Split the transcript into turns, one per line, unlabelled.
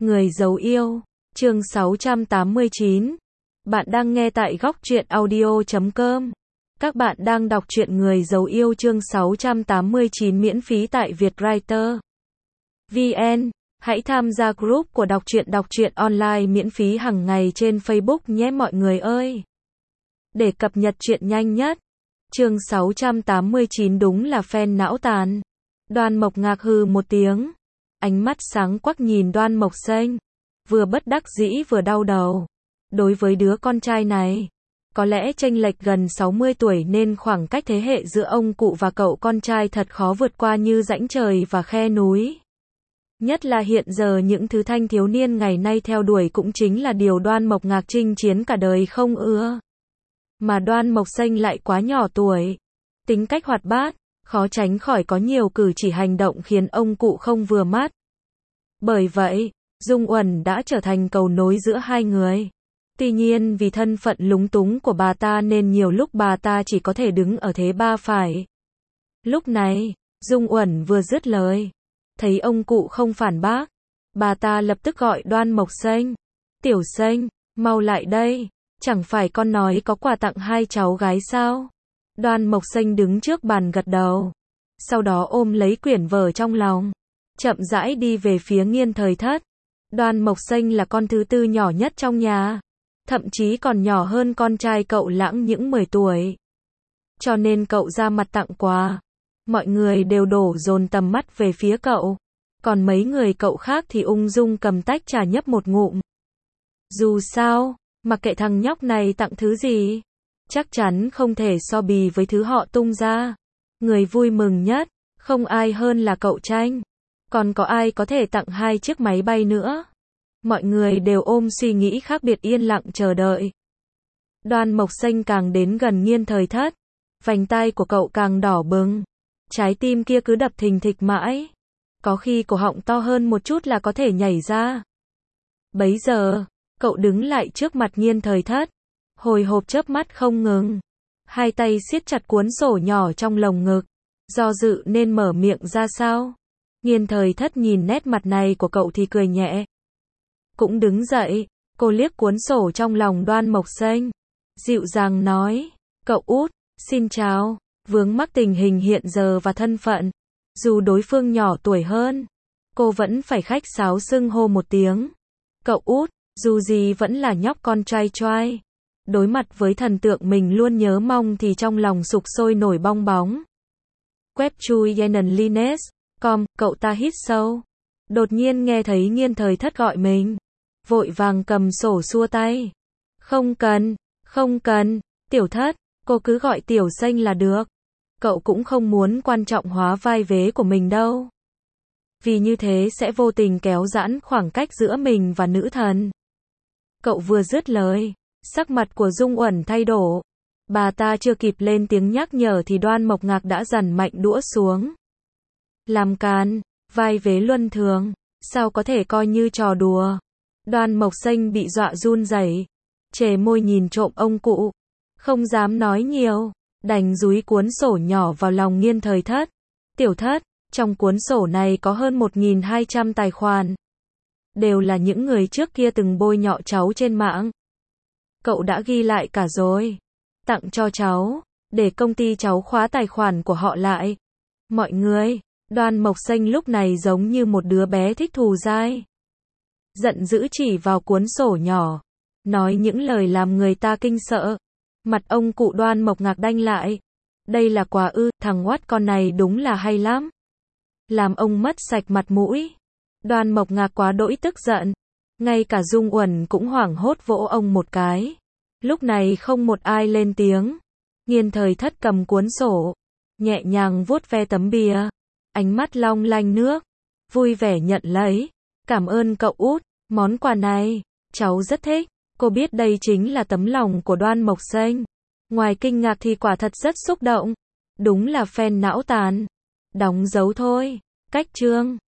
Người giấu yêu, chương 689. Bạn đang nghe tại góc truyện audio.com. Các bạn đang đọc truyện Người giấu yêu chương 689 miễn phí tại Vietwriter VN. Hãy tham gia group của đọc truyện online miễn phí hàng ngày trên Facebook nhé mọi người ơi. Để cập nhật truyện nhanh nhất. Chương 689 đúng là fan não tàn. Đoan Mộc Ngạc hừ một tiếng. Ánh mắt sáng quắc nhìn Đoan Mộc Xanh. Vừa bất đắc dĩ vừa đau đầu. Đối với đứa con trai này, có lẽ chênh lệch gần 60 tuổi nên khoảng cách thế hệ giữa ông cụ và cậu con trai thật khó vượt qua như rãnh trời và khe núi. Nhất là hiện giờ những thứ thanh thiếu niên ngày nay theo đuổi cũng chính là điều Đoan Mộc Ngạc chinh chiến cả đời không ưa. Mà Đoan Mộc Xanh lại quá nhỏ tuổi. Tính cách hoạt bát, khó tránh khỏi có nhiều cử chỉ hành động khiến ông cụ không vừa mắt. Bởi vậy, Dung Uẩn đã trở thành cầu nối giữa hai người. Tuy nhiên vì thân phận lúng túng của bà ta nên nhiều lúc bà ta chỉ có thể đứng ở thế ba phải. Lúc này, Dung Uẩn vừa dứt lời. Thấy ông cụ không phản bác. Bà ta lập tức gọi Đoan Mộc Xanh. Tiểu Xanh, mau lại đây. Chẳng phải con nói có quà tặng hai cháu gái sao? Đoan Mộc Xanh đứng trước bàn gật đầu. Sau đó ôm lấy quyển vở trong lòng. Chậm rãi đi về phía Nghiên Thời Thất. Đoan Mộc Xanh là con thứ tư nhỏ nhất trong nhà. Thậm chí còn nhỏ hơn con trai cậu Lãng những 10 tuổi. Cho nên cậu ra mặt tặng quà. Mọi người đều đổ dồn tầm mắt về phía cậu. Còn mấy người cậu khác thì ung dung cầm tách trà nhấp một ngụm. Dù sao, mặc kệ thằng nhóc này tặng thứ gì, chắc chắn không thể so bì với thứ họ tung ra. Người vui mừng nhất, không ai hơn là cậu Tranh. Còn có ai có thể tặng 2 chiếc máy bay nữa? Mọi người đều ôm suy nghĩ khác biệt yên lặng chờ đợi. Đoan Mộc Xanh càng đến gần Nghiên Thời Thất, vành tai của cậu càng đỏ bừng. Trái tim kia cứ đập thình thịch mãi. Có khi cổ họng to hơn một chút là có thể nhảy ra. Bấy giờ, cậu đứng lại trước mặt Nghiên Thời Thất, hồi hộp chớp mắt không ngừng. Hai tay siết chặt cuốn sổ nhỏ trong lồng ngực, do dự nên mở miệng ra sao. Nghiên Thời Thất nhìn nét mặt này của cậu thì cười nhẹ. Cũng đứng dậy, cô liếc cuốn sổ trong lòng Đoan Mộc Xanh. Dịu dàng nói, cậu út, xin chào, vướng mắc tình hình hiện giờ và thân phận. Dù đối phương nhỏ tuổi hơn, cô vẫn phải khách sáo xưng hô một tiếng. Cậu út, dù gì vẫn là nhóc con trai choai. Đối mặt với thần tượng mình luôn nhớ mong thì trong lòng sục sôi nổi bong bóng. Web chui Yenan Lines. Cậu ta hít sâu. Đột nhiên nghe thấy Nghiên Thời Thất gọi mình. Vội vàng cầm sổ xua tay. Không cần, Tiểu Thất, cô cứ gọi Tiểu Xanh là được. Cậu cũng không muốn quan trọng hóa vai vế của mình đâu. Vì như thế sẽ vô tình kéo giãn khoảng cách giữa mình và nữ thần. Cậu vừa dứt lời, sắc mặt của Dung Uẩn thay đổi. Bà ta chưa kịp lên tiếng nhắc nhở thì Đoan Mộc Ngạc đã dằn mạnh đũa xuống. Làm càn, vai vế luân thường, sao có thể coi như trò đùa. Đoan Mộc Xanh bị dọa run rẩy, chề môi nhìn trộm ông cụ, không dám nói nhiều, đành dúi cuốn sổ nhỏ vào lòng Nghiên Thời Thất. Tiểu Thất, trong cuốn sổ này có hơn 1.200 tài khoản. Đều là những người trước kia từng bôi nhọ cháu trên mạng. Cậu đã ghi lại cả rồi. Tặng cho cháu, để công ty cháu khóa tài khoản của họ lại. Mọi người, Đoan Mộc Xanh lúc này giống như một đứa bé thích thù dai. Giận dữ chỉ vào cuốn sổ nhỏ, nói những lời làm người ta kinh sợ. Mặt ông cụ Đoan Mộc Ngạc đanh lại. Đây là quà ư, thằng oát con này đúng là hay lắm. Làm ông mất sạch mặt mũi. Đoan Mộc Ngạc quá đỗi tức giận. Ngay cả Dung Uẩn cũng hoảng hốt vỗ ông một cái. Lúc này không một ai lên tiếng. Nghiên Thời Thất cầm cuốn sổ, nhẹ nhàng vuốt ve tấm bìa. Ánh mắt long lanh nước. Vui vẻ nhận lấy. Cảm ơn cậu út, món quà này, cháu rất thích. Cô biết đây chính là tấm lòng của Đoan Mộc Xanh. Ngoài kinh ngạc thì quả thật rất xúc động. Đúng là fan não tàn. Đóng dấu thôi. Cách chương.